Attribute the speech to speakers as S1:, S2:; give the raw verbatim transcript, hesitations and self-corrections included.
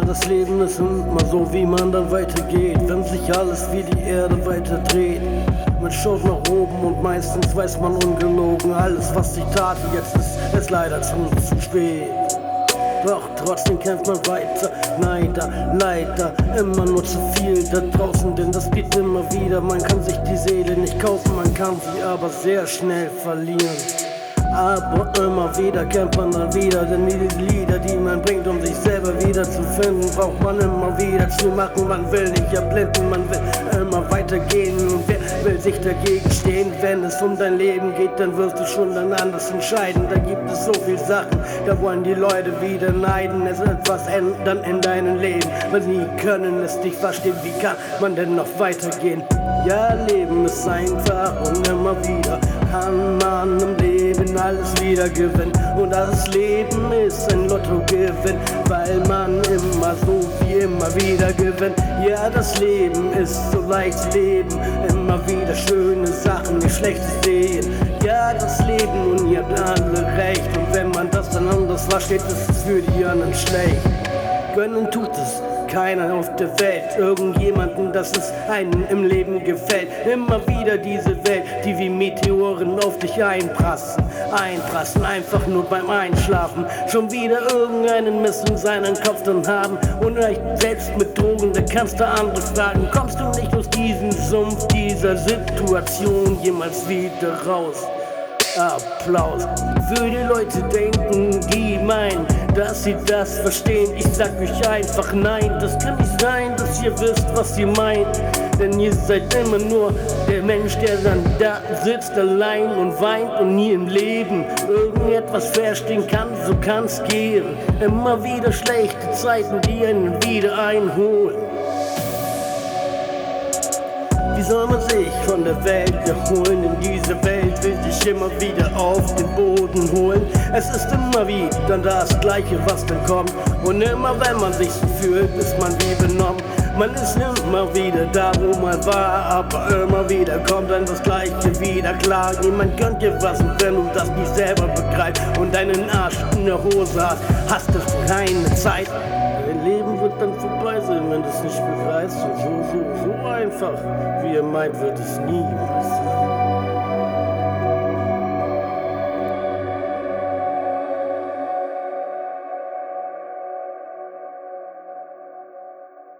S1: das Leben ist immer so, wie man dann weitergeht, wenn sich alles wie die Erde weiter dreht. Man schaut nach oben und meistens weiß man ungelogen, alles was sich tat, jetzt ist es leider zu, zu spät. Doch trotzdem kämpft man weiter, leider, leider, immer nur zu viel da draußen, denn das geht immer wieder. Man kann sich die Seele nicht kaufen, man kann sie aber sehr schnell verlieren. Aber immer wieder kämpft man dann wieder, denn diese Lieder, die man bringt, um sich selber wieder zu finden, braucht man immer wieder zu machen. Man will nicht erblinden, man will immer weitergehen. Und wer will sich dagegen stehen? Wenn es um dein Leben geht, dann wirst du schon dann anders entscheiden. Da gibt es so viel Sachen, da wollen die Leute wieder neiden. Es wird etwas ändern in deinem Leben, weil sie können es nicht verstehen. Wie kann man denn noch weitergehen? Ja, Leben ist einfach und immer wieder kann man im Leben alles wieder gewinnen. Und das Leben ist ein Lottogewinn, weil man immer so wie immer wieder gewinnt. Ja, das Leben ist so leicht leben, immer wieder schöne Sachen, nicht schlechtes sehen. Ja, das Leben und ihr habt alle recht. Und wenn man das dann anders versteht, ist es für die anderen schlecht. Gönnen tut es keiner auf der Welt, irgendjemanden, dass es einem im Leben gefällt. Immer wieder diese Welt, die wie Meteoren auf dich einprassen, einprassen, einfach nur beim Einschlafen. Schon wieder irgendeinen Mist in seinen Kopf dann haben und leicht selbst mit Drogen, da kannst du andere fragen. Kommst du nicht aus diesem Sumpf, dieser Situation jemals wieder raus? Applaus für die Leute denken, die meinen, dass sie das verstehen. Ich sag euch einfach nein, das kann nicht sein, dass ihr wisst, was ihr meint. Denn ihr seid immer nur der Mensch, der dann da sitzt allein und weint und nie im Leben irgendetwas verstehen kann. So kann's gehen, immer wieder schlechte Zeiten, die einen wieder einholen. Wie soll man sich von der Welt erholen? In dieser Welt will sich immer wieder auf den Boden holen. Es ist immer wieder das Gleiche, was dann kommt. Und immer wenn man sich so fühlt, ist man wie benommen. Man ist immer wieder da, wo man war, aber immer wieder kommt dann das Gleiche wieder klar. Niemand gönnt dir was, und wenn du das nicht selber begreifst und deinen Arsch in der Hose hast, hast du keine Zeit. Dein Leben wird dann vorbei sein, wenn du es nicht begreifst. Und so, so, so einfach, wie ihr meint, wird es niemals sein.